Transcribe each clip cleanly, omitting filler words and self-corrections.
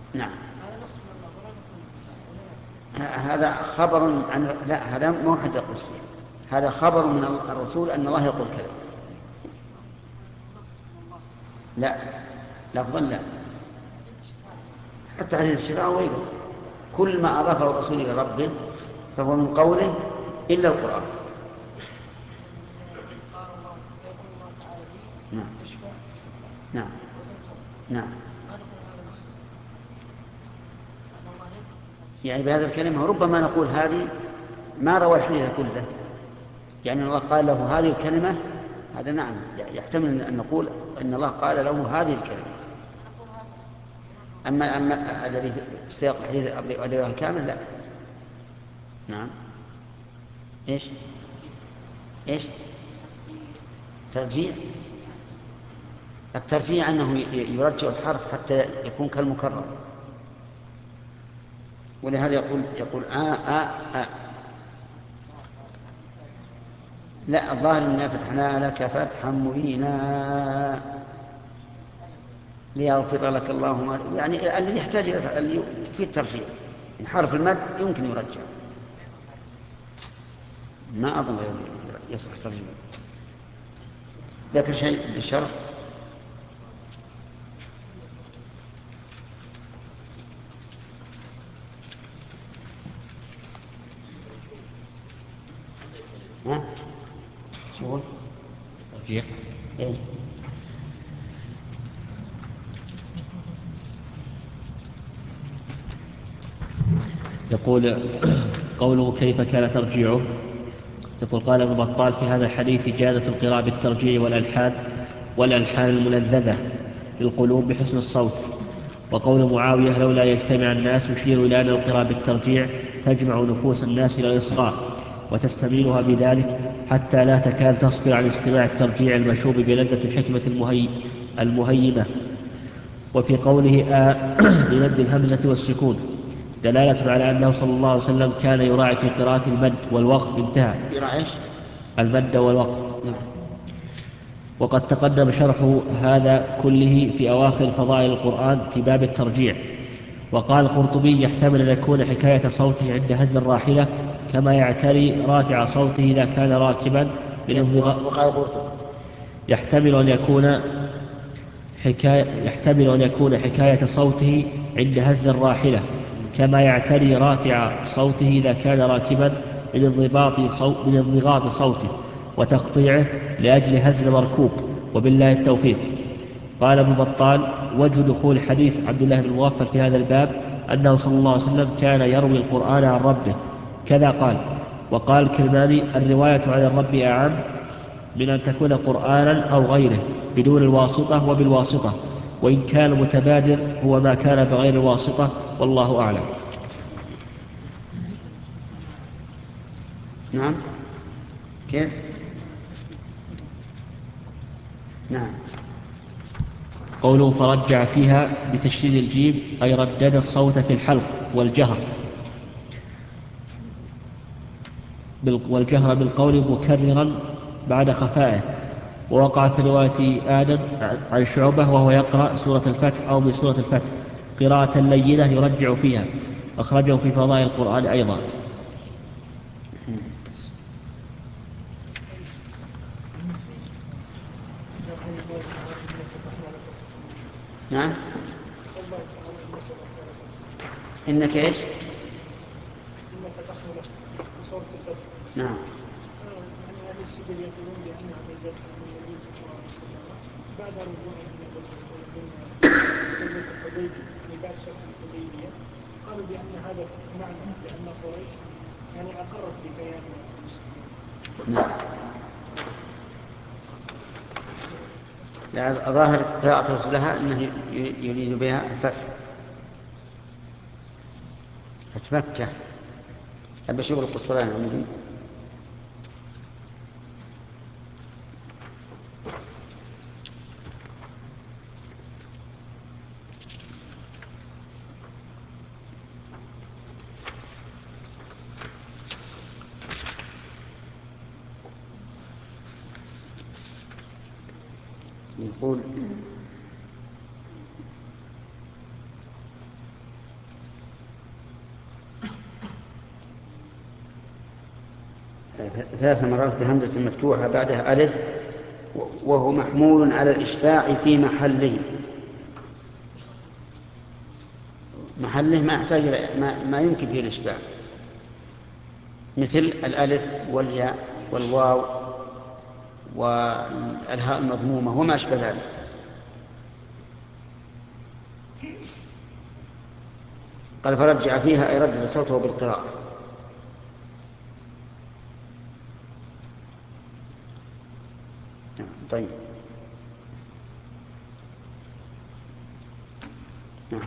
نعم. هذا خبر عن، لا هذا مو حد قدسي، هذا خبر من الرسول أن الله يقول كذا. لا لفظا لا، حتى حديث الشفاعة وغيره، كل ما أضافه الرسول إلى ربه فهو من قوله إلا القرآن. نعم نعم نعم. يعني بهذه الكلمة ربما نقول هذه ما روى الحديث كله، يعني الله قال له هذه الكلمة، هذا نعم يحتمل أن نقول أن الله قال له هذه الكلمة. أما الذي في سياق الحديث الكامل لا. نعم. إيش ترجيع؟ الترجيع أنه يرجع الحرف حتى يكون كالمكرر، ولهذا يقول لا، الظاهر إنا فتحنا لك فتحا مبينا ليغفر لك الله ما، يعني الذي يحتاج في الترجيع، حرف المد يمكن يرجع، ما أظن يصح ترجيع. ذكر شيء بالشرح. ها شو ترجيح؟ إيه؟ يقول قوله كيف كان ترجيعه. يقول قال ابن بطال في هذا الحديث جازت القراءة بالترجيع والألحان الملذذة للقلوب بحسن الصوت. وقول معاوية لولا يجتمع الناس يشير إلى أن القراءة بالترجيع تجمع نفوس الناس إلى الإصغاء وتستميلها بذلك حتى لا تكاد تصبر عن استماع الترجيع المشوب بلذة الحكمة المهيمة. وفي قوله بمد الهمزة والسكون دلالة على أنه صلى الله عليه وسلم كان يراعي في قراءة المد والوقف انتهى. يراعي المد والوقف. وقد تقدم شرح هذا كله في أواخر فضائل القرآن في باب الترجيع. وقال القرطبي يحتمل أن يكون حكاية صوته عند هز الراحلة كما يعتري رافع صوته إذا كان راكبا يحتمل أن يكون حكاية صوته عند هز الراحلة كما يعتري رافع صوته إذا كان راكبا من انضغاط صوته وتقطيعه لأجل هز المركوب. وبالله التوفيق. قال ابن بطال وجه دخول حديث عبد الله بن مغفل في هذا الباب أنه صلى الله عليه وسلم كان يروي القرآن عن ربه كذا قال. وقال الكرماني الرواية عن الرب أعم من أن تكون قرآنا أو غيره بدون الواسطة وبالواسطة، وإن كان متبادر هو ما كان بغير الواسطة والله أعلم. نعم. كيف؟ نعم. قوله فرجع فيها بتشديد الجيم أي ردد الصوت في الحلق والجهر بالقول مكررا بعد خفائه. ووقع في رواية آدم عن شعبة وهو يقرأ سورة الفتح أو بسورة الفتح قراءة لينة يرجع فيها، أخرجه في فضائل القرآن أيضا. نعم. إنك إيش؟ إنك تحمل بصورة الفتح. نعم. يعني أهل السجل يقولون بأنها نزلت عن النبي صلى الله عليه وسلم بعد رجوعه من الحديبية، يعني بعد شرح الحديبية قالوا بأن هذا فتح معنى لأن قريش يعني أقرت بكيان المسلمين. نعم. لا، ظاهر قراءة لها أنه يريد بها الفتح مكة. أبي أشوف القسطلاني عندي. يقول ثلاث مرات بهمزة مفتوحة بعدها ألف، وهو محمول على الإشباع في محله. محله ما يحتاج ما يمكن فيه الإشباع، مثل الألف والياء والواو والهاء المضمومة وما أشبه ذلك. قال فرجع فيها أي ردد صوته بالقراءة. طيب نعم.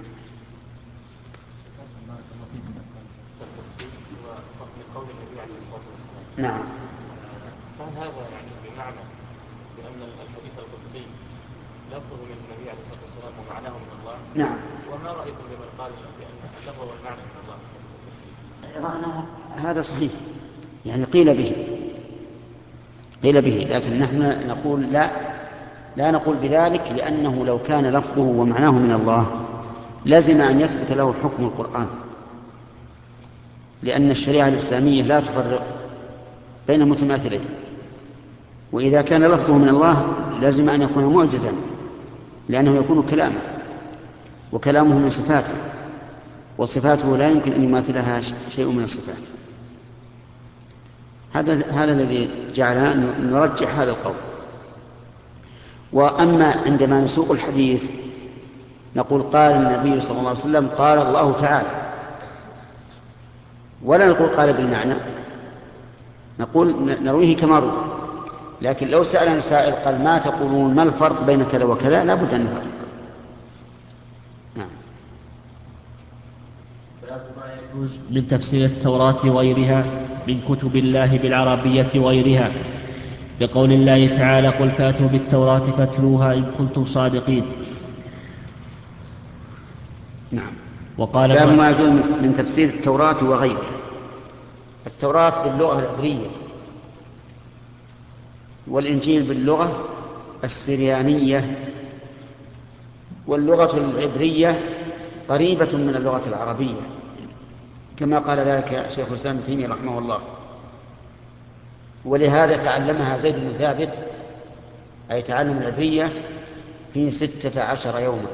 قول النبي عليه الصلاة والسلام. نعم. فهل هذا يعني بمعنى بأن الحديث القدسي لفظه من النبي عليه الصلاة والسلام ومعناه من الله؟ نعم. وما رأيكم بمن قال بأن اللفظ والمعنى من الله؟ هذا صحيح، يعني قيل به، لكن نحن نقول لا نقول بذلك، لأنه لو كان لفظه ومعناه من الله لازم أن يثبت له حكم القرآن، لأن الشريعة الإسلامية لا تفرق بين متماثلين، وإذا كان لفظه من الله لازم أن يكون معجزا، لأنه يكون كلاما، وكلامه من صفاته، وصفاته لا يمكن أن يماثلها شيء من الصفات. هذا الذي جعلنا نرجح هذا القول. وأما عندما نسوق الحديث نقول قال النبي صلى الله عليه وسلم قال الله تعالى، ولا نقول قال بالمعنى، نقول نرويه كما روى. لكن لو سألنا سائل قال ما تقولون، ما الفرق بين كذا وكذا، لا بد أن نفرق. نعم. باب ما يجوز من تفسير التوراة وغيرها من كتب الله بالعربية وغيرها، بقول الله تعالى قل فاتوا بالتوراة فاتلوها إن كنتم صادقين. نعم. وقال باب ما يجوز من تفسير التوراة وغيرها. التوراة باللغة العبرية، والإنجيل باللغة السريانية، واللغة العبرية قريبة من اللغة العربية، كما قال ذلك شيخ الإسلام ابن تيمية رحمه الله. ولهذا تعلمها زيد بن ثابت، أي تعلم العبرية في 16 يوما.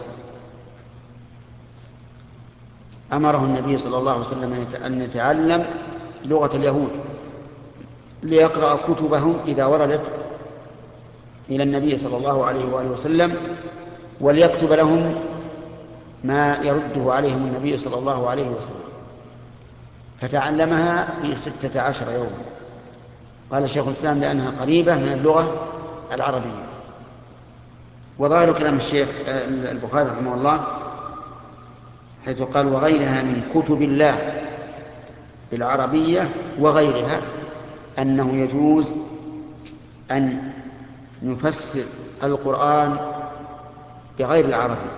أمره النبي صلى الله عليه وسلم أن يتعلم لغة اليهود ليقرأ كتبهم إذا وردت إلى النبي صلى الله عليه وآله وسلم، وليكتب لهم ما يرده عليهم النبي صلى الله عليه وسلم. فتعلمها في 16 يوما. قال شيخ الإسلام لأنها قريبة من اللغة العربية. وظاهر كلام الشيخ البخاري رحمه الله حيث قال وغيرها من كتب الله بالعربية وغيرها، أنه يجوز أن نفسر القرآن بغير العربي،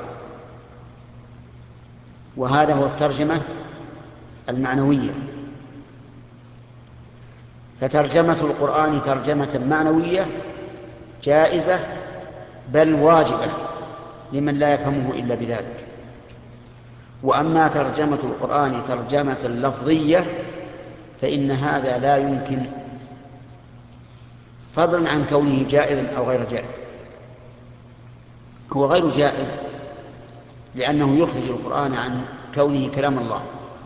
وهذا هو الترجمة المعنوية. فترجمة القرآن ترجمة معنوية جائزة بل واجبة لمن لا يفهمه إلا بذلك. وأما ترجمة القرآن ترجمة لفظية فإن هذا لا يمكن، فضلا عن كونه جائزا أو غير جائز. هو غير جائز لأنه يخرج القرآن عن كونه كلام الله،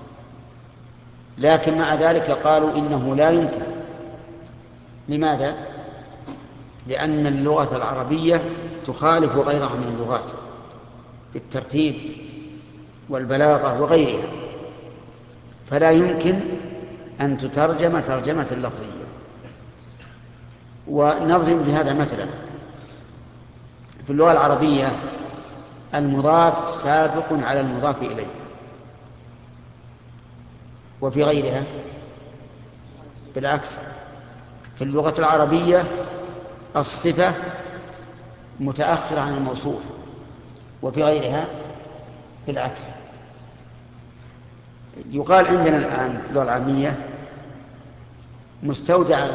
لكن مع ذلك قالوا إنه لا يمكن. لماذا؟ لأن اللغة العربية تخالف غيرها من اللغات في الترتيب والبلاغة وغيرها، فلا يمكن أن تترجم ترجمة لفظية. ونضرب لهذا مثلا: في اللغة العربية المضاف سابق على المضاف إليه، وفي غيرها بالعكس. في اللغة العربية الصفة متأخرة عن الموصوف، وفي غيرها بالعكس. يقال عندنا الآن في اللغة العامية مستودع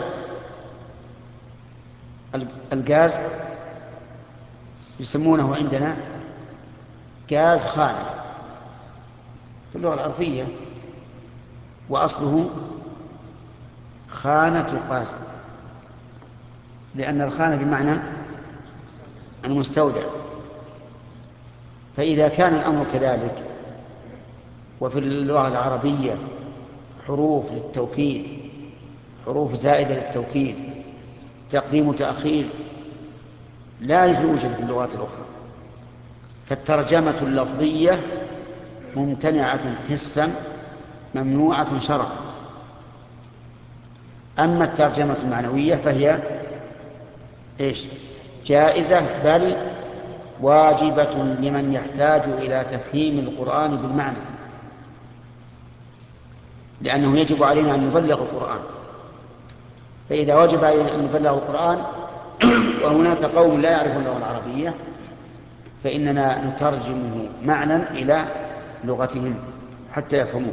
الغاز يسمونه عندنا غاز خانة في اللغة العربية، وأصله خانة قاسم، لأن الخانة بمعنى المستودع. فإذا كان الأمر كذلك وفي اللغة العربية حروف للتوكيد، حروف زائدة للتوكيد، تقديم وتأخير، لا يوجد في اللغات الأخرى، فالترجمة اللفظية ممتنعة حسا ممنوعة شرعا. أما الترجمة المعنوية فهي جائزة بل واجبة لمن يحتاج إلى تفهيم القرآن بالمعنى، لأنه يجب علينا أن نبلغ القرآن. فإذا وجب علينا أن نبلغ القرآن وهناك قوم لا يعرفون اللغة العربية فإننا نترجمه معنى إلى لغتهم حتى يفهموه.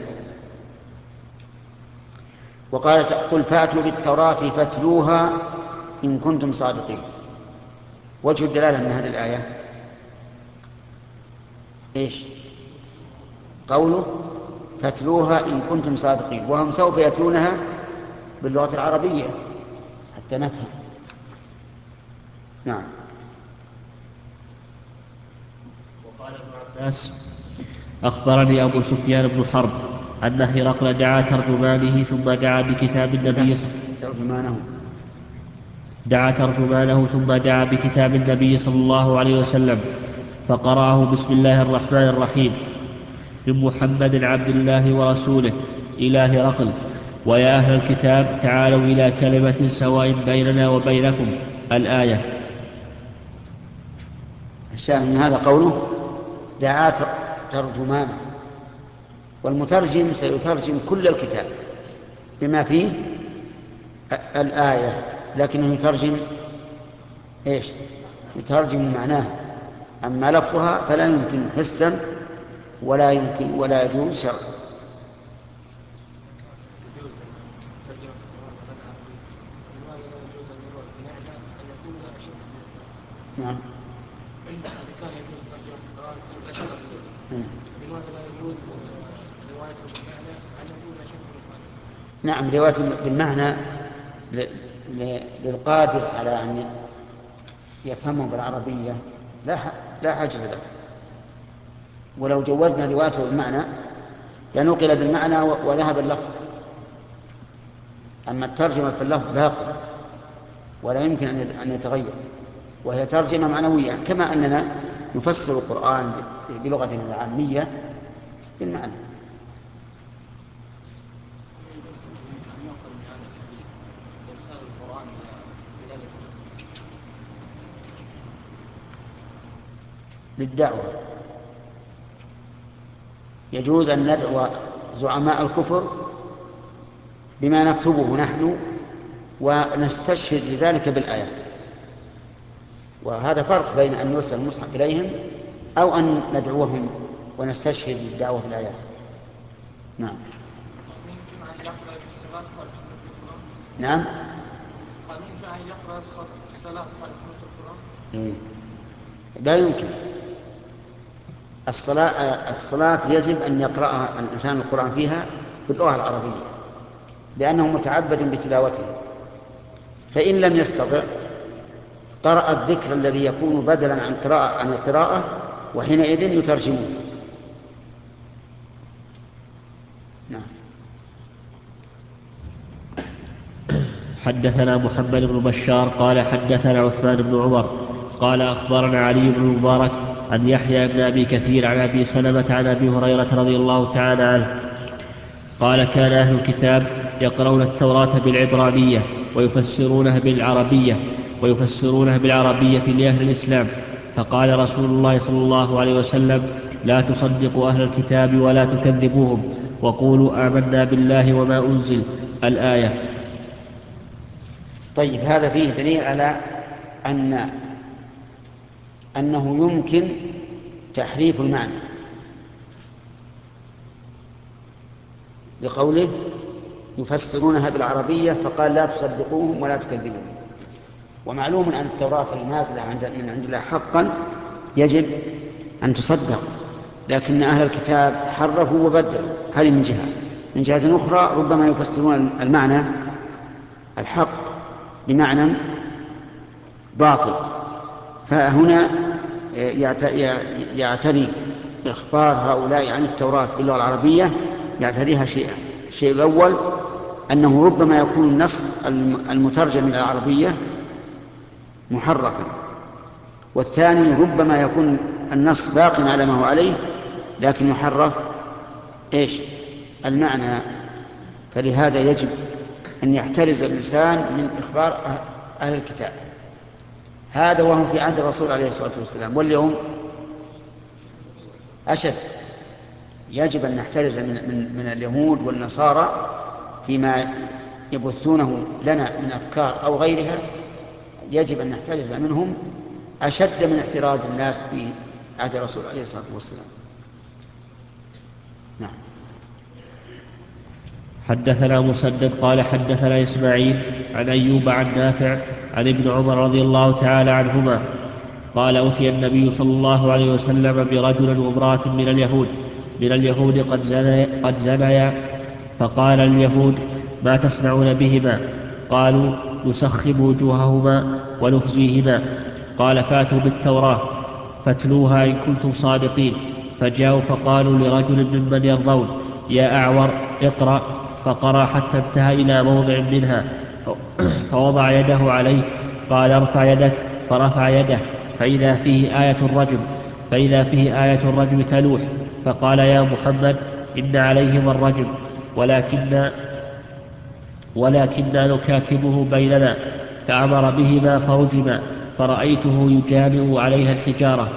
وقال قل فأتوا بالتوراة فاتلوها إن كنتم صادقين. وجه الدلالة من هذه الآية قوله فاتلوها إن كنتم صادقين، وهم سوف يتلونها باللغة العربية حتى نفهم. نعم. وقال ابن عباس أخبرني أبو سفيان بن حرب أن هرقل دعا ترجمانه ثم دعا بكتاب النبي ثم دعا بكتاب النبي صلى الله عليه وسلم فقرأه بسم الله الرحمن الرحيم من محمد عبد الله ورسوله إلى هرقل ويا أهل الكتاب تعالوا إلى كلمة سواء بيننا وبينكم الآية. الشاهد من هذا قوله دعا ترجمانه، والمترجم سيترجم كل الكتاب بما فيه الآية، لكنه يترجم معناه. أما لفظها فلا يمكن حسا ولا يجوز شرعا. نعم. نعم، رواية بالمعنى للقادر على أن يفهمه بالعربية لا حاجة له. ولو جوزنا روايته بالمعنى لنقل بالمعنى وذهب اللفظ. أما الترجمة في اللفظ باقي ولا يمكن أن يتغير، وهي ترجمة معنوية، كما أننا نفسر القرآن بلغتنا العامية بالمعنى. للدعوة يجوز أن ندعو زعماء الكفر بما نكتبه نحن ونستشهد لذلك بالآيات، وهذا فرق بين أن يرسل المصحف إليهم أو أن ندعوهم ونستشهد للدعوة بالآيات. نعم. نعم. لا يمكن. الصلاة يجب أن يقرأها الإنسان القرآن فيها باللغة العربية لأنه متعبد بتلاوته، فإن لم يستطع قرأ الذكر الذي يكون بدلا عن القراءة وحينئذ يترجمه. نعم. حدثنا محمد بن بشار قال حدثنا عثمان بن عمر قال أخبرنا علي بن المبارك عن يحيى بن أبي كثير عن أبي سلمة عن أبي هريرة رضي الله تعالى عنه قال كان أهل الكتاب يقرؤون التوراة بالعبرانية ويفسرونها بالعربية لأهل الإسلام، فقال رسول الله صلى الله عليه وسلم لا تصدقوا أهل الكتاب ولا تكذبوهم وقولوا آمنا بالله وما أنزل الآية. طيب، هذا فيه دليل على أنه يمكن تحريف المعنى لقوله يفسرونها بالعربية فقال لا تصدقوهم ولا تكذبوهم. ومعلوم أن التوراة النازلة من عند الله حقا يجب أن تصدق، لكن أهل الكتاب حرفوا وبدلوا. هذه من جهة أخرى ربما يفسرون المعنى الحق بمعنى باطل. فهنا يعتري إخبار هؤلاء عن التوراة باللغة العربية يعتريها شيئا. الشيء الأول أنه ربما يكون النص المترجم من العربية محرفا، والثاني ربما يكون النص باق على ما هو عليه لكن يحرف المعنى. فلهذا يجب أن يحترز الإنسان من إخبار أهل الكتاب. هذا وهم في عهد الرسول عليه الصلاة والسلام، واليوم أشد. يجب أن نحترز من اليهود والنصارى فيما يبثونه لنا من أفكار أو غيرها. يجب أن نحترز منهم أشد من احتراز الناس في عهد الرسول عليه الصلاة والسلام. نعم. حدثنا مسدد قال حدثنا إسماعيل عن أيوب عن نافع عن ابن عمر رضي الله تعالى عنهما قال أتي النبي صلى الله عليه وسلم برجل وامرأة من اليهود قد زنيا، فقال اليهود ما تصنعون بهما؟ قالوا نسخب وجوههما ونخزيهما. قال فاتوا بالتوراة فاتلوها إن كنتم صادقين. فجاءوا فقالوا لرجل ممن يرضون يا أعور اقرأ، فقرأ حتى انتهى إلى موضع منها فوضع يده عليه. قال ارفع يدك، فرفع يده فإذا فيه آية الرجم تلوح. فقال يا محمد إن عليهم الرجم ولكننا نكاتبه بيننا. فأمر بهما فرجما، فرأيته يجامع عليها الحجارة.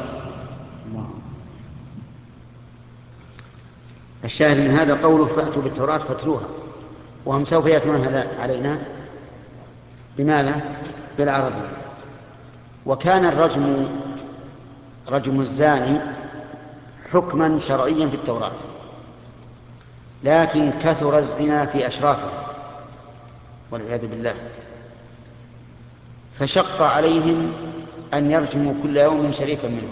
الشاهد من هذا قوله فأتوا بالتوراة فاتلوها، وهم سوف يأتون علينا بماذا؟ بالعربية. وكان رجم الزاني حكما شرعيا في التوراة، لكن كثر الزنا في أشرافه والعياذ بالله، فشق عليهم أن يرجموا كل يوم شريفا منهم.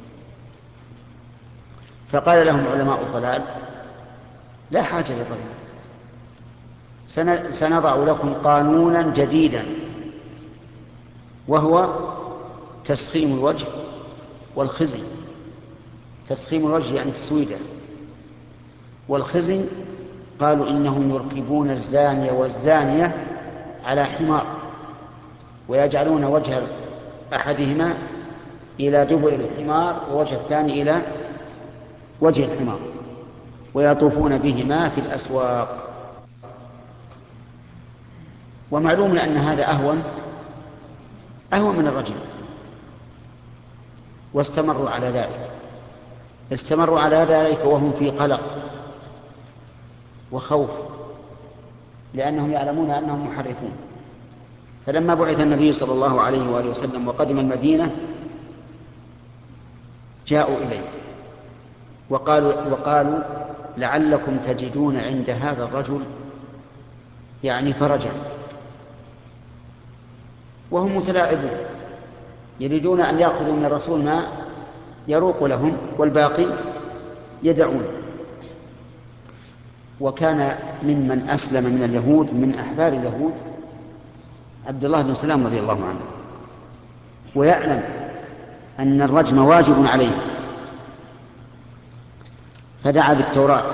فقال لهم علماء الضلال لا حاجة للرجم، سنضع لكم قانونا جديدا، وهو تسخيم الوجه والخزي. تسخيم الوجه يعني تسويده، والخزي قالوا إنهم يركبون الزانية والزانية على حمار ويجعلون وجه أحدهما إلى دبر الحمار ووجه الثاني إلى وجه الحمار ويطوفون بهما في الأسواق. ومعلوم أن هذا أهون من الرجم، واستمروا على ذلك وهم في قلق وخوف، لأنهم يعلمون أنهم محرفون. فلما بعث النبي صلى الله عليه وآله وسلم وقدم المدينة جاءوا إليه وقالوا لعلكم تجدون عند هذا الرجل يعني فرجا، وهم متلاعبون يريدون أن يأخذوا من الرسول ما يروق لهم والباقي يدعون. وكان ممن أسلم من اليهود من أحبار اليهود عبد الله بن سلام رضي الله عنه، ويعلم أن الرجم واجب عليه، فدعا بالتوراة.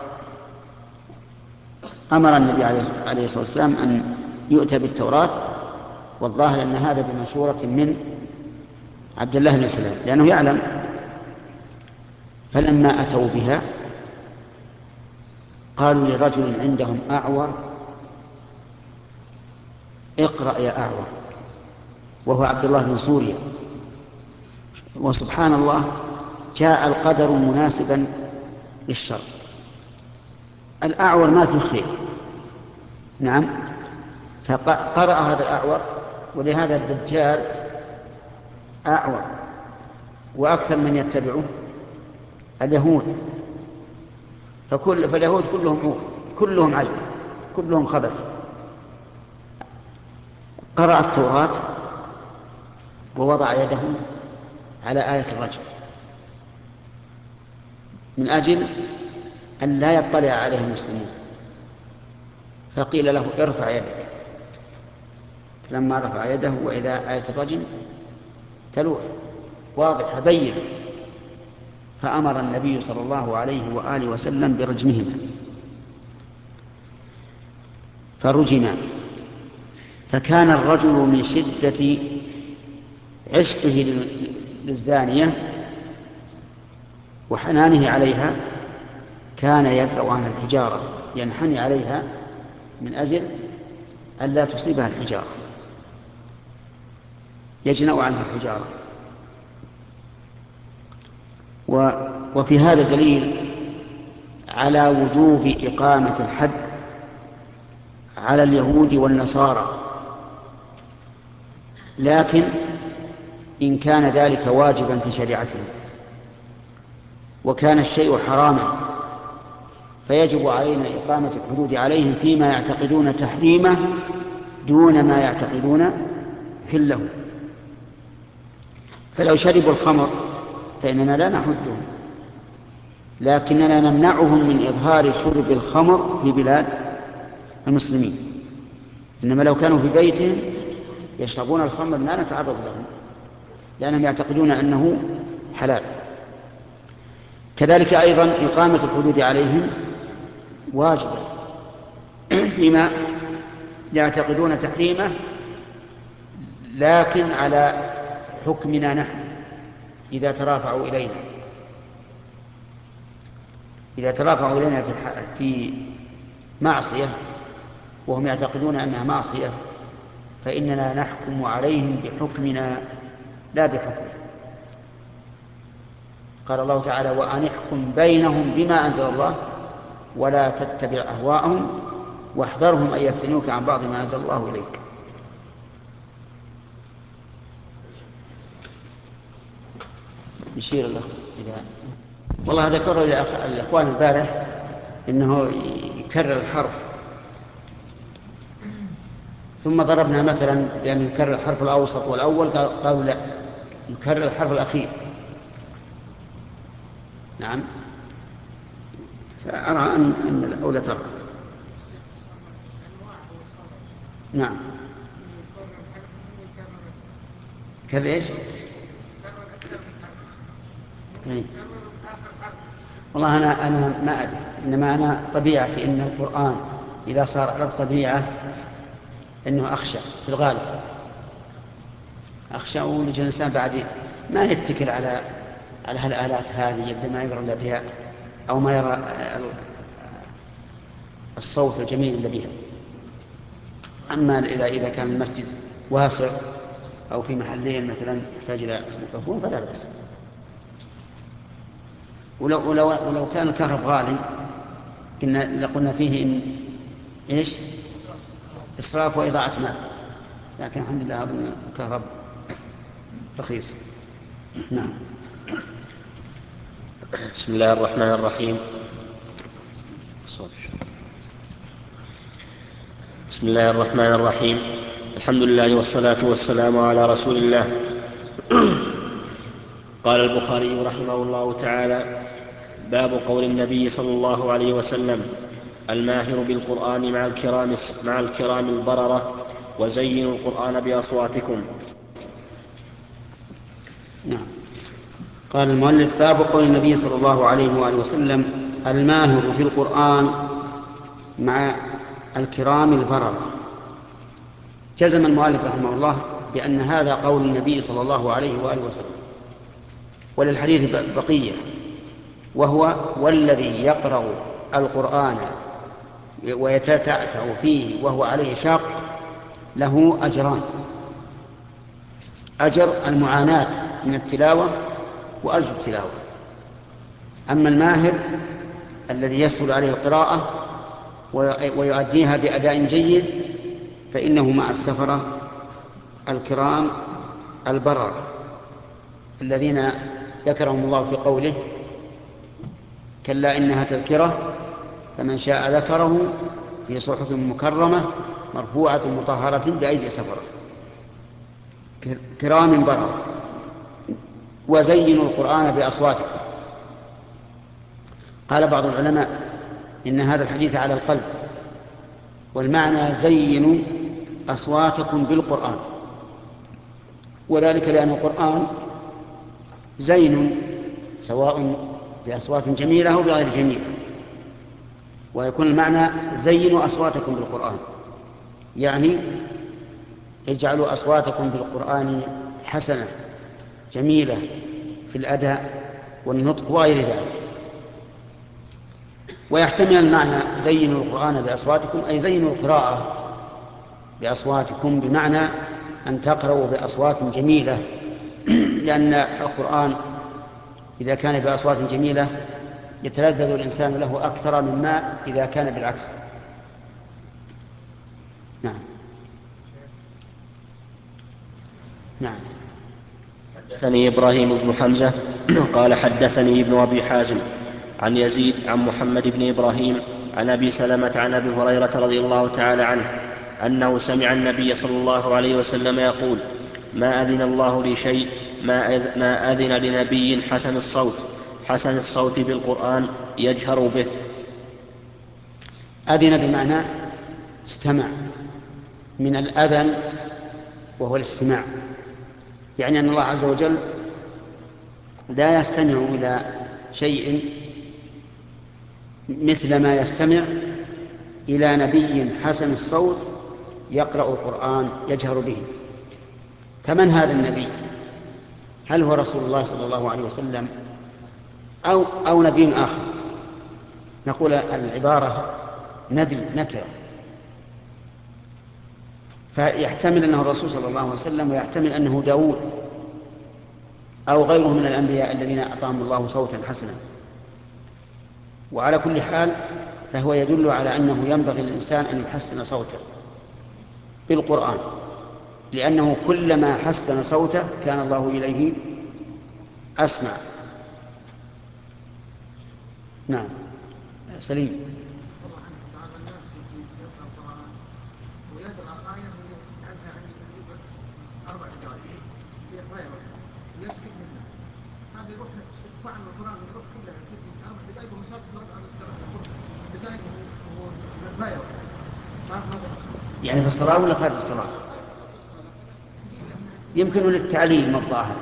أمر النبي عليه الصلاة والسلام أن يؤتى بالتوراة، والظاهر أن هذا بمشورة من عبد الله بن سلام لأنه يعلم. فلما أتوا بها قالوا لرجل عندهم أعور اقرأ يا أعور، وهو عبد الله بن سوريا. وسبحان الله جاء القدر مناسبا للشر، الأعور ما في خير. نعم، فقرأ هذا الأعور، ولهذا الدجال أعور، وأكثر من يتبعه اليهود، فاليهود كلهم عور، كلهم عيب، كلهم خبث. قرأ التوراة ووضع يده على آية الرجم من أجل أن لا يطلع عليه المسلمون، فقيل له ارفع يدك، فلما رفع يده وإذا آية الرجم تلوح واضحة بينة، فأمر النبي صلى الله عليه وآله وسلم برجمهما فرجما. فكان الرجل من شدة عشقه للزانية وحنانه عليها كان يدرأ عنها الحجارة، ينحني عليها من أجل أن لا تصيبها الحجارة، يجنأ عنها الحجارة. وفي هذا دليل على وجوب إقامة الحد على اليهود والنصارى، لكن إن كان ذلك واجبا في شريعتهم وكان الشيء حراما فيجب علينا إقامة الحدود عليهم فيما يعتقدون تحريمه دون ما يعتقدون حله. فلو شربوا الخمر فإننا لا نحدهم، لكننا نمنعهم من إظهار شرب الخمر في بلاد المسلمين. إنما لو كانوا في بيتهم يشربون الخمر لا نتعرض لهم لأنهم يعتقدون أنه حلال. كذلك أيضا إقامة الحدود عليهم واجبة فيما يعتقدون تحريمه، لكن على حكمنا نحن إذا ترافعوا إلينا. إذا ترافعوا إلينا في معصية وهم يعتقدون أنها معصية فإننا نحكم عليهم بحكمنا لا بحكمه. قال الله تعالى: وأن احكم بينهم بما أنزل الله ولا تتبع أهواءهم واحذرهم أن يفتنوك عن بعض ما أنزل الله إليك. يشير الله والله ذكر الإخوان البارح إنه يكرر الحرف، ثم ضربنا مثلا بأن يكرر الحرف الأوسط والأول، قالوا لا، يكرر الحرف الأخير. نعم، فأرى أن الأولى ترك. نعم، كذا إيش؟ والله أنا ما أدري، إنما أنا طبيعتي إن القرآن إذا صار على الطبيعة إنه أخشى في الغالب، أخشى ولج الإنسان بعد ما يتكل على هالآلات هذه، يبدأ ما يقرأ إلا بها أو ما يرى الصوت الجميل اللي بها. أما إذا كان المسجد واسع أو في محلين مثلا يحتاج إلى ميكروفون فلا بأس. ولو كان الكهرب غالي لقلنا فيه إن إيش؟ إسراف وإضاعة مال، لكن الحمد لله أظن الكهرب رخيص. نعم. بسم الله الرحمن الرحيم. بسم الله الرحمن الرحيم. الحمد لله والصلاة والسلام على رسول الله. قال البخاري رحمه الله تعالى: باب قول النبي صلى الله عليه وسلم: الماهر بالقرآن مع الكرام البررة وزينوا القرآن بأصواتكم. نعم. قال المؤلف: باب قول النبي صلى الله عليه وآله وسلم: الماهر في القرآن مع الكرام البررة. جزم المؤلف رحمه الله بأن هذا قول النبي صلى الله عليه وآله وسلم، وللحديث بقية، وهو: والذي يقرأ القرآن ويتتعتع فيه وهو عليه شاق له أجران: أجر المعاناة من التلاوة وأجر التلاوة. أما الماهر الذي يسهل عليه القراءة ويؤديها بأداء جيد فإنه مع السفرة الكرام البررة الذين ذكرهم الله في قوله: كلا إنها تذكرة فمن شاء ذكره في صحف مكرمة مرفوعة مطهرة بأيدي سفرة. كرام بررة. وزينوا القرآن بأصواتكم. قال بعض العلماء إن هذا الحديث على القلب، والمعنى زينوا أصواتكم بالقرآن، وذلك لأن القرآن زين سواء بأصوات جميلة أو بغير جميلة، ويكون المعنى زينوا أصواتكم بالقرآن، يعني اجعلوا أصواتكم بالقرآن حسنة جميلة في الأداء والنطق وغير ذلك. ويحتمل المعنى زينوا القرآن بأصواتكم أي زينوا القراءة بأصواتكم، بمعنى أن تقرأوا بأصوات جميلة، لأن القرآن إذا كان بأصوات جميلة يتلذذ الإنسان له أكثر مما إذا كان بالعكس. نعم. نعم. حدثني إبراهيم بن حمزة قال حدثني ابن أبي حازم عن يزيد عن محمد بن إبراهيم عن أبي سلمة عن أبي هريرة رضي الله تعالى عنه أنه سمع النبي صلى الله عليه وسلم يقول: ما أذن الله لشيء ما أذن لنبي حسن الصوت بالقرآن يجهر به. أذن بمعنى استمع، من الأذن وهو الاستماع، يعني أن الله عز وجل لا يستمع إلى شيء مثل ما يستمع إلى نبي حسن الصوت يقرأ القرآن يجهر به. فمن هذا النبي؟ هل هو رسول الله صلى الله عليه وسلم أو نبي آخر؟ نقول العبارة نبي نكرة، فيحتمل أنه الرسول صلى الله عليه وسلم، ويحتمل أنه داود أو غيره من الأنبياء الذين أعطاهم الله صوتا حسنا. وعلى كل حال فهو يدل على أنه ينبغي للإنسان أن يحسن صوته بالقرآن، لأنه كلما حسن صوته كان الله إليه أسمع. نعم. سليم. يعني في الصلاة ولا خارج الصلاة؟ يمكن للتعليم الظاهر.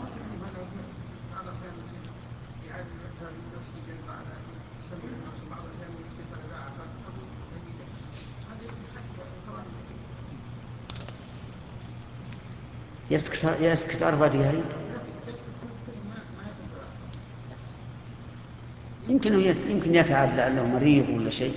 يسكت 4 دقائق. يمكن يتعب لعله مريض ولا شيء.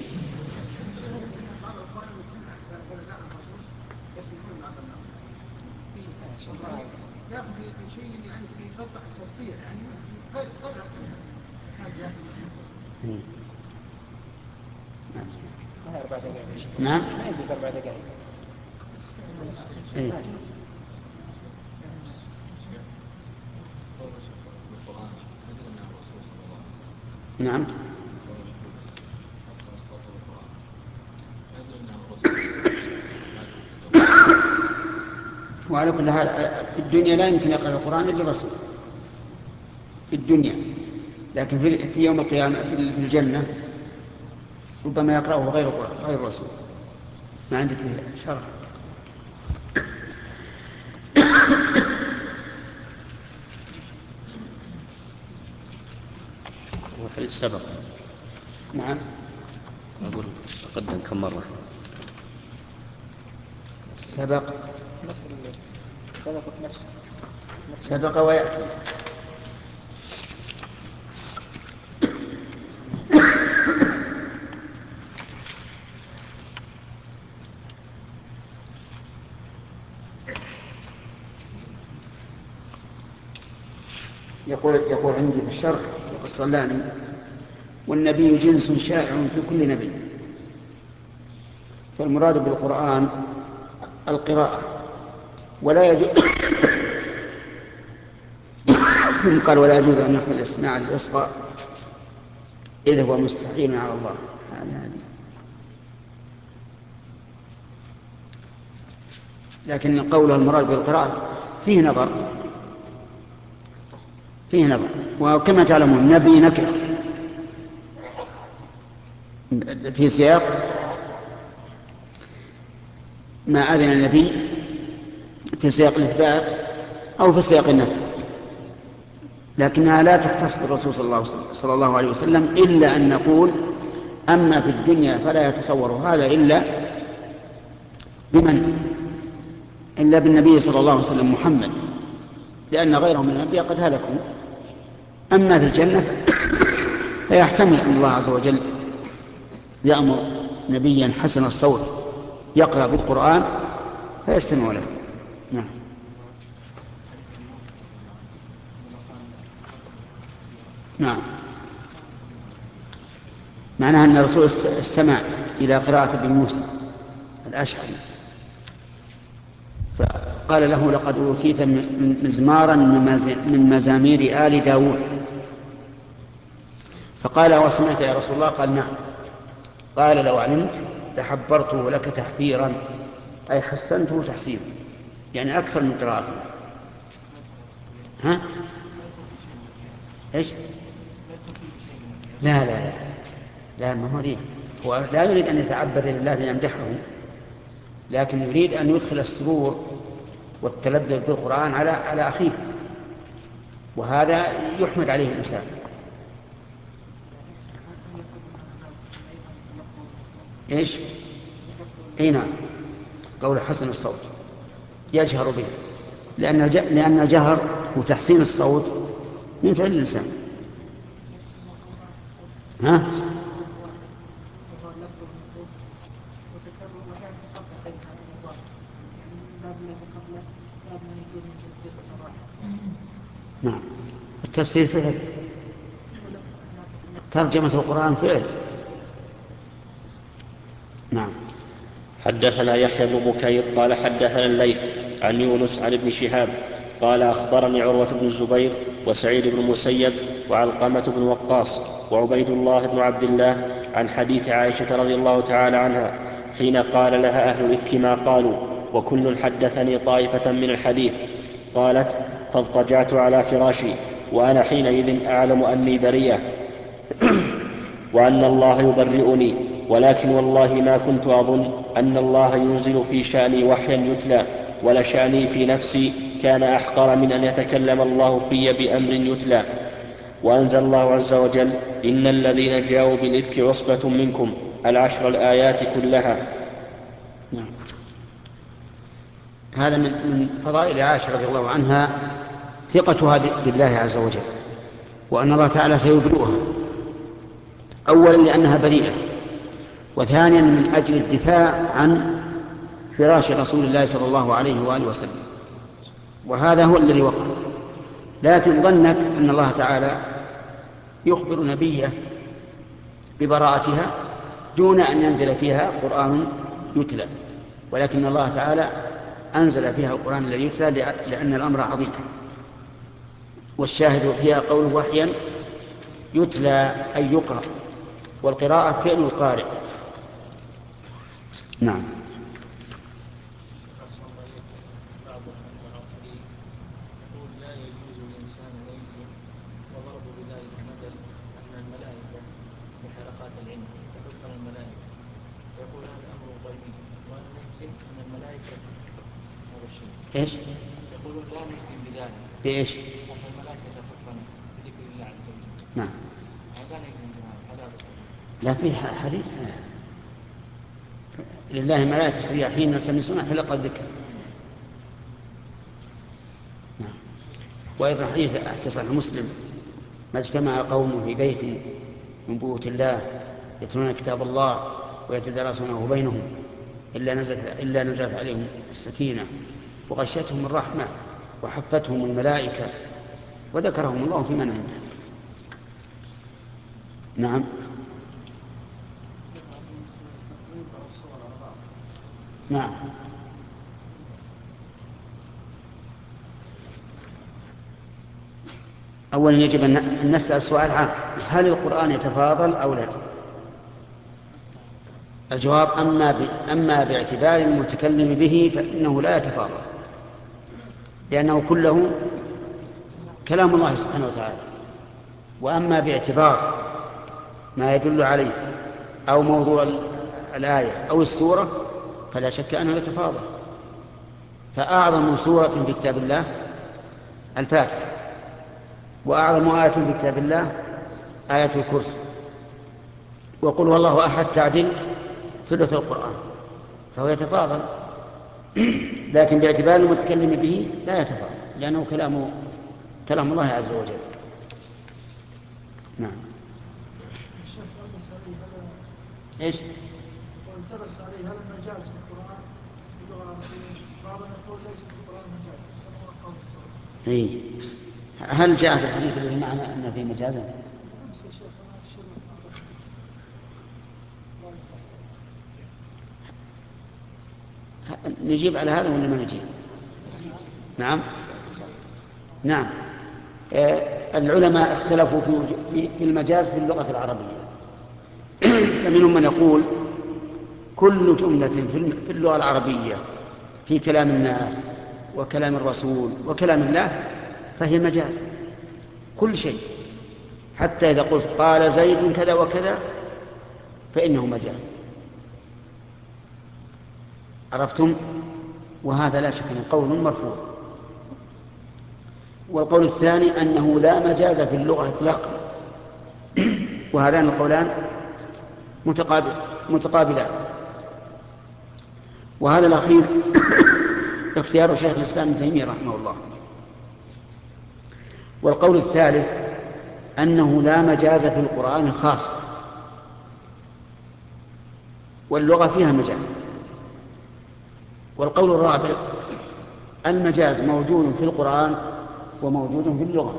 نعم. إيه. نعم. وعلى كل حال في الدنيا لا يمكن يقرأ القرآن إلا الرسول في الدنيا، لكن في يوم القيامة في الجنة ربما يقرأه غير الرسول. ما عندك شرح؟ الحديث سبق. نعم. أقول تقدم كم مرة؟ سبق ويأتي. يقول عندي في الشرح القسطلاني: والنبي جنس شائع في كل نبي، فالمراد بالقرآن القراءة، ولا يجوز قال ولا يجوز أن نحمل الإسماع للإصغاء إذ هو مستحيل على الله. لكن قوله المراد بالقراءة فيه نظر، وكما تعلمون النبي نكر في سياق ما أذن النبي في سياق الإثبات أو في سياق النفي، لكنها لا تختص بالرسول صلى الله عليه وسلم، إلا أن نقول أما في الدنيا فلا يتصور هذا إلا بمن؟ إلا بالنبي صلى الله عليه وسلم محمد، لأن غيرهم من الأنبياء قد هلكوا. أما في الجنة فيحتمل أن الله عز وجل يأمر نبيا حسن الصوت يقرأ بالقرآن فيستمع له. نعم. نعم، معناها أن الرسول استمع إلى قراءة ابن موسى الأشعري فقال له: لقد أوتيت مزمارا من مزامير آل داود. فقال: وسمعت يا رسول الله؟ قال: نعم. قال: لو علمت لحبرته لك تحبيرا، أي حسنته تحسينا، يعني أكثر من قراءته. ها؟ إيش؟ لا لا لا لا، ما هو ليه، هو لا يريد أن يتعبد لله ليمدحه، لكن يريد أن يدخل السرور والتلذذ بالقرآن على أخيه، وهذا يحمد عليه الإنسان. إيش؟ أي نعم، قول حسن الصوت يجهر به، لأن الجهر وتحسين الصوت من فعل الإنسان. ها؟ نعم، التفسير فعل، ترجمة القرآن فعل. نعم. حدثنا يحيى بن بكير قال حدثنا الليث عن يونس عن ابن شهاب قال أخبرني عروة بن الزبير وسعيد بن المسيب وعلقمة بن وقاص وعبيد الله بن عبد الله عن حديث عائشة رضي الله تعالى عنها حين قال لها أهل الإفك ما قالوا وكل حدثني طائفة من الحديث. قالت: فاضطجعت على فراشي وأنا حينئذ أعلم أني بريئة وأن الله يبرئني، ولكن والله ما كنت أظن أن الله ينزل في شأني وحيا يتلى، ولشأني في نفسي كان أحقر من أن يتكلم الله في بأمر يتلى. وأنزل الله عز وجل: إن الذين جاءوا بالإفك عصبة منكم، 10 الآيات كلها. نعم. هذا من فضائل عائشة رضي الله عنها ثقتها بالله عز وجل، وأن الله تعالى سيبرئها، أولا لأنها بريئة، وثانيا من أجل الدفاع عن فراش رسول الله صلى الله عليه وآله وسلم، وهذا هو الذي وقع. لكن ظنك أن الله تعالى يخبر نبيه ببراءتها دون أن ينزل فيها قرآن يتلى، ولكن الله تعالى أنزل فيها القرآن الذي يتلى لأن الأمر عظيم، والشاهد فيها قوله وحيا يتلى أي يقرأ، والقراءة فعل القارئ. نعم. إيش؟ يقولون لا نجزم بذلك. بإيش؟ أن الملائكة تكفرنا بذكر الله عز وجل. نعم. هذا نجزم بذلك. لا، في حديث لله ملائكة سياحين يلتمسون حلق الذكر. نعم. وأيضا حديث في صحيح مسلم: ما اجتمع قوم في بيت من بيوت الله يتلون كتاب الله ويتدارسونه بينهم إلا نزلت عليهم السكينة وغشيتهم الرحمة وحفتهم الملائكة وذكرهم الله في من عنده. نعم. نعم. أولا يجب أن نسأل سؤال عام: هل القرآن يتفاضل أو لا؟ الجواب: أما باعتبار المتكلم به فإنه لا يتفاضل، لأنه كله كلام الله سبحانه وتعالى. وأما باعتبار ما يدل عليه أو موضوع الآية أو السورة فلا شك أنه يتفاضل. فأعظم سورة في كتاب الله الفاتحة، وأعظم آية في كتاب الله آية الكرسي، وقل والله أحد تعدل ثلث القرآن، فهو يتفاضل. لكن باعتبار المتكلم به لا يتفاضل، لأنه كلام الله عز وجل. نعم. ايش؟ والتبس عليه هل المجاز في القرآن باللغة العربية؟ بعضهم يقول ليس في القرآن مجاز، فهو قول الصواب. اي، هل جاء في الحديث الذي معنا ان في مجازا؟ نجيب على هذا ولا ما نجيب؟ نعم. نعم. العلماء اختلفوا في المجاز في اللغة العربية. فمنهم من يقول كل جملة في اللغة العربية في كلام الناس وكلام الرسول وكلام الله فهي مجاز، كل شيء، حتى إذا قلت قال زيد كذا وكذا فإنه مجاز. عرفتم؟ وهذا لا شك أنه قول مرفوض. والقول الثاني أنه لا مجاز في اللغة إطلاقا، وهذان القولان متقابلان. وهذا الأخير اختيار شيخ الإسلام ابن تيمية رحمه الله. والقول الثالث أنه لا مجاز في القرآن خاص، واللغة فيها مجاز. والقول الرابع المجاز موجود في القرآن وموجود في اللغة.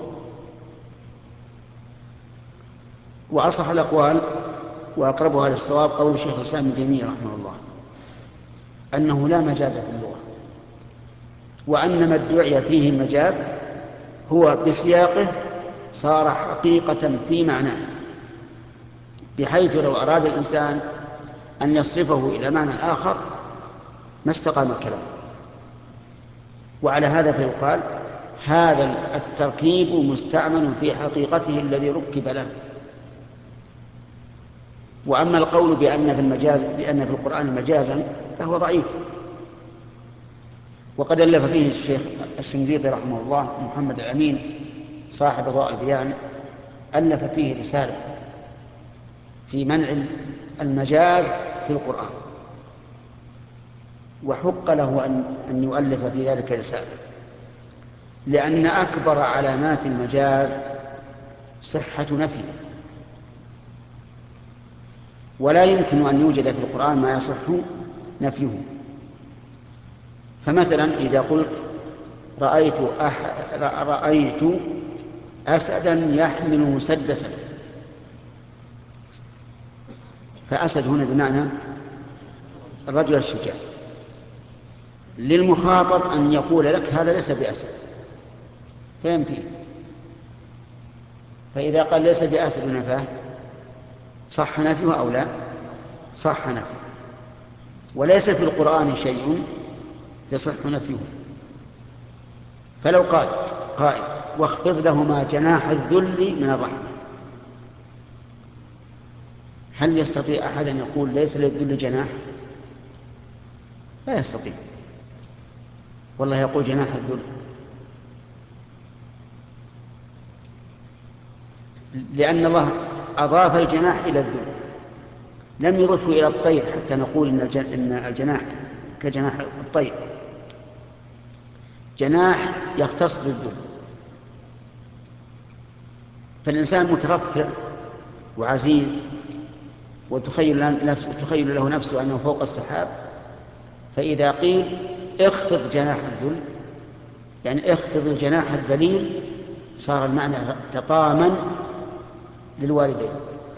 وأصح الأقوال وأقربها للصواب قول شيخ الإسلام ابن تيمية رحمه الله أنه لا مجاز في اللغة، وأن ما ادعي فيه المجاز هو بسياقه صار حقيقة في معناه، بحيث لو أراد الإنسان أن يصرفه إلى معنى آخر ما استقام الكلام. وعلى هذا فيقال هذا التركيب مستعمل في حقيقته الذي ركب له. وأما القول بأن في القرآن مجازا فهو ضعيف. وقد ألف فيه الشيخ الشنقيطي رحمه الله محمد الأمين صاحب ضوء البيان، ألف فيه رسالة في منع المجاز في القرآن، وحق له أن يؤلف في ذلك رسالة، لأن أكبر علامات المجاز صحة نفيه، ولا يمكن أن يوجد في القرآن ما يصح نفيه. فمثلا إذا قلت رأيت أسدا يحمل مسدسا، فأسد هنا بمعنى الرجل الشجاع. للمخاطب أن يقول لك هذا ليس بأسد، فيمكن. فإذا قال ليس بأسد نفاه صح نفيه أو لا؟ صح نفيه. وليس في القرآن شيء يصح نفيه. فلو قال قائل واخفض لهما جناح الذل من الرحمة، هل يستطيع أحد أن يقول ليس للذل جناح؟ لا يستطيع. والله يقول جناح الذل، لأن الله أضاف الجناح إلى الذل، لم يضفه إلى الطير حتى نقول إن الجناح كجناح الطير. جناح يختص بالذل. فالإنسان مترفع وعزيز وتخيل له نفسه أنه فوق السحاب، فإذا قيل اخفض جناح الذل يعني اخفض الجناح الذليل صار المعنى تطامن للوالدين.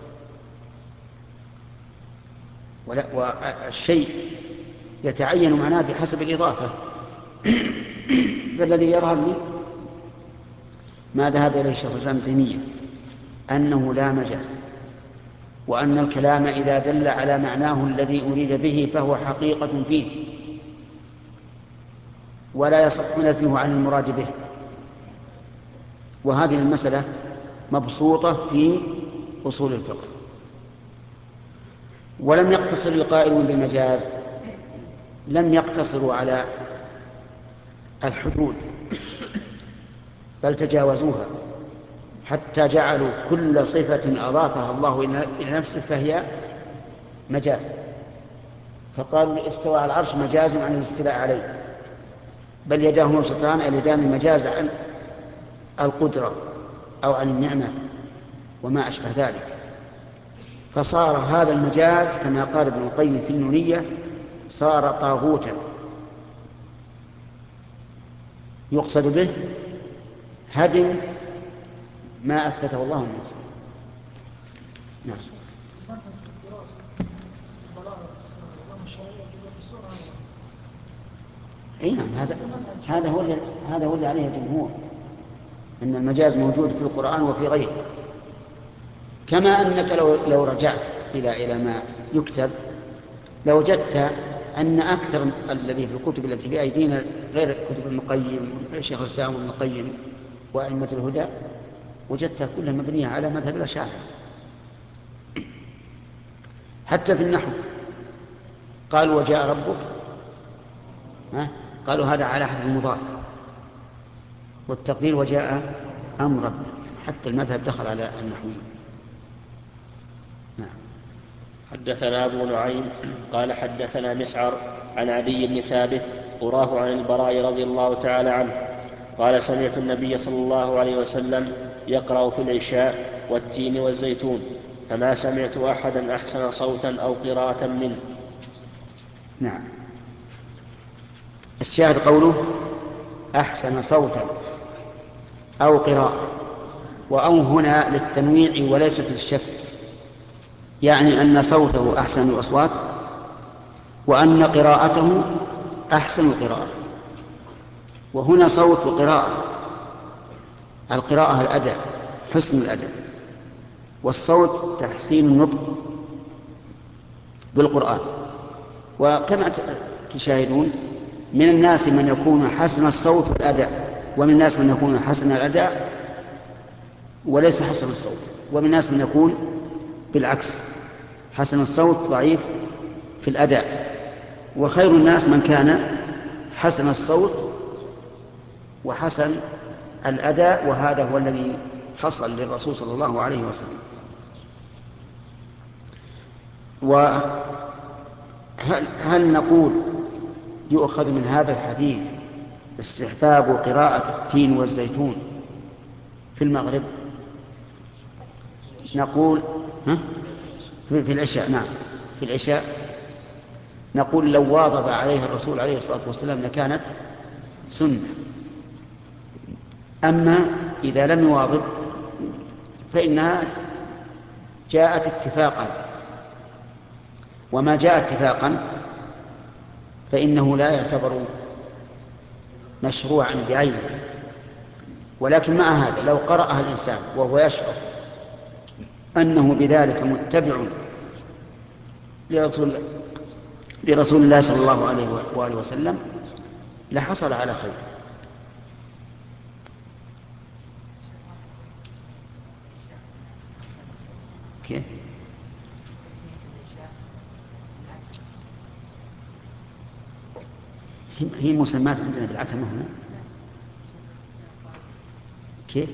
والشيء يتعين معناه بحسب الإضافة. فالذي يظهر لي ما ذهب إليه الشيخ الإسلام ابن تيمية أنه لا مجاز، وأن الكلام إذا دل على معناه الذي أريد به فهو حقيقة فيه، ولا يصح نفيه عن المراد به. وهذه المسألة مبسوطة في أصول الفقه. ولم يقتصر القائلون بالمجاز لم يقتصروا على الحدود بل تجاوزوها حتى جعلوا كل صفة أضافها الله إلى نفسه فهي مجاز، فقالوا استوى على العرش مجاز عن الاستيلاء عليه، بل يداه مبسوطتان اليدان مجاز عن القدرة أو عن النعمة وما أشبه ذلك. فصار هذا المجاز كما قال ابن القيم في النونية صار طاغوتا يقصد به هدم ما أثبته الله لنفسه. نعم. اي نعم، هذا هو اللي عليه الجمهور، ان المجاز موجود في القرآن وفي غيره. كما انك لو رجعت الى ما يكتب لوجدت ان اكثر الذي في الكتب التي في ايدينا غير كتب ابن القيم شيخ الاسلام ابن القيم وائمة الهدى وجدتها كلها مبنية على مذهب الأشاعرة. حتى في النحو قالوا وجاء ربك، قالوا هذا على حذف المضاف، والتقدير وجاء أمر ربك، حتى المذهب دخل على النحويين. نعم. حدثنا أبو نعيم قال حدثنا مسعر عن عدي بن ثابت أراه عن البراء رضي الله تعالى عنه قال سمعت النبي صلى الله عليه وسلم يقرأ في العشاء والتين والزيتون فما سمعت أحدا أحسن صوتا أو قراءة منه. نعم. الشاهد قوله أحسن صوتا أو قراءة، وأو هنا للتنويع وليست للشك، يعني أن صوته أحسن الأصوات وأن قراءته أحسن القراءة. وهنا صوت وقراءة، القراءة الأداء حسن الأداء، والصوت تحسين النطق بالقرآن. وكما تشاهدون من الناس من يكون حسن الصوت والأداء، ومن الناس من يكون حسن الأداء وليس حسن الصوت، ومن الناس من يكون بالعكس حسن الصوت ضعيف في الأداء. وخير الناس من كان حسن الصوت وحسن الأداء، وهذا هو الذي حصل للرسول صلى الله عليه وسلم. وهل نقول يؤخذ من هذا الحديث استحباب قراءة التين والزيتون في المغرب؟ نقول في العشاء. نعم، في العشاء نقول لو واظب عليها الرسول عليه الصلاة والسلام لكانت سنة. أما إذا لم يواظب فإنها جاءت اتفاقا، وما جاء اتفاقا فإنه لا يعتبر مشروعا بعينه. ولكن مع هذا لو قرأها الإنسان وهو يشعر أنه بذلك متبع لرسول الله صلى الله عليه وآله وسلم لحصل على خير. كيف؟ هي مسمات عندنا بالعتمة هنا. كيف؟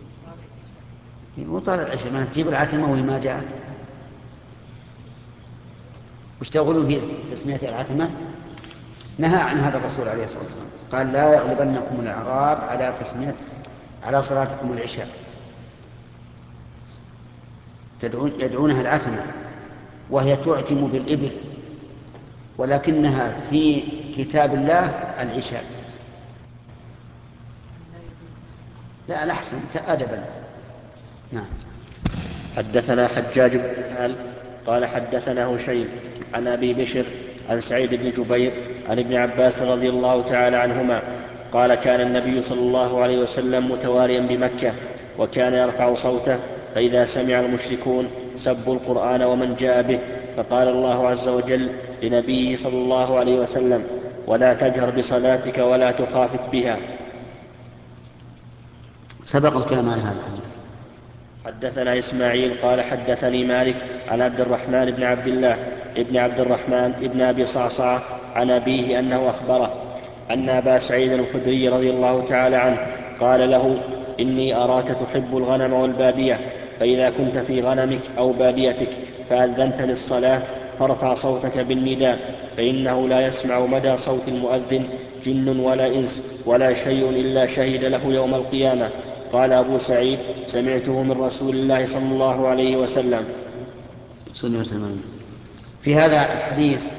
وطال العشاء ما تجيب العتمة وهي ما جاءت. وش تقولون في تسمية العتمة؟ نهى عن هذا الرسول عليه الصلاة والسلام، قال لا يغلبنكم الأعراب على صلاتكم العشاء. يدعونها العتمة، وهي تعتم بالإبل، ولكنها في كتاب الله العشاء. لا الأحسن أدبا. نعم. حدثنا حجاج بن منهال قال حدثنا هشيم عن أبي بشر عن سعيد بن جبير عن ابن عباس رضي الله تعالى عنهما قال كان النبي صلى الله عليه وسلم متواريا بمكة، وكان يرفع صوته فإذا سمع المشركون سبوا القرآن ومن جاء به، فقال الله عز وجل لنبيه صلى الله عليه وسلم ولا تجهر بصلاتك ولا تخافت بها. سبق الكلام عن هذا الحديث. حدثنا إسماعيل قال حدثني مالك عن عبد الرحمن بن عبد الله ابن عبد الرحمن ابن أبي صعصعة عن أبيه أنه أخبره أن أبا سعيد الخدري رضي الله تعالى عنه قال له: إني أراك تحب الغنم والبادية، فإذا كنت في غنمك أو باديتك فأذنت للصلاة فارفع صوتك بالنداء، فإنه لا يسمع مدى صوت المؤذن جن ولا إنس ولا شيء إلا شهد له يوم القيامة. قال أبو سعيد: سمعته من رسول الله صلى الله عليه وسلم. في هذا الحديث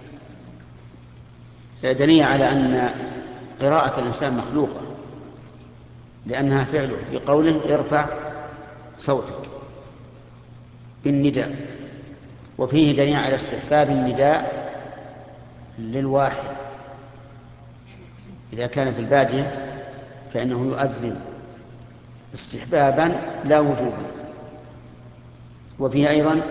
دليل على أن قراءة الإنسان مخلوقة، لأنها فعله بقوله: ارفع صوتك بالنداء. وفيه دليل على استحباب النداء للواحد إذا كان في البادية، فإنه يؤذن استحبابا لا وجوبا. وفيه أيضا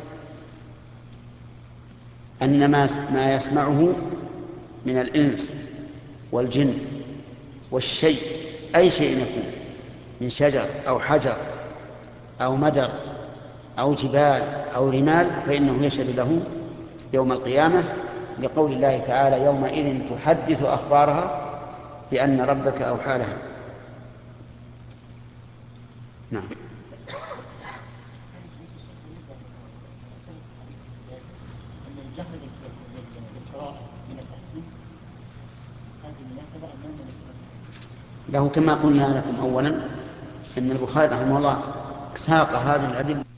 أن ما يسمعه من الإنس والجن والشيء، أي شيء يكون من شجر أو حجر أو مدر أو جبال أو رمال، فإنه يشهد له يوم القيامة، لقول الله تعالى: يومئذ تحدث أخبارها بأن ربك أوحى لها. نعم. له كما قلنا لكم أولا أن البخاري رحمه الله ساق هذه الأدلة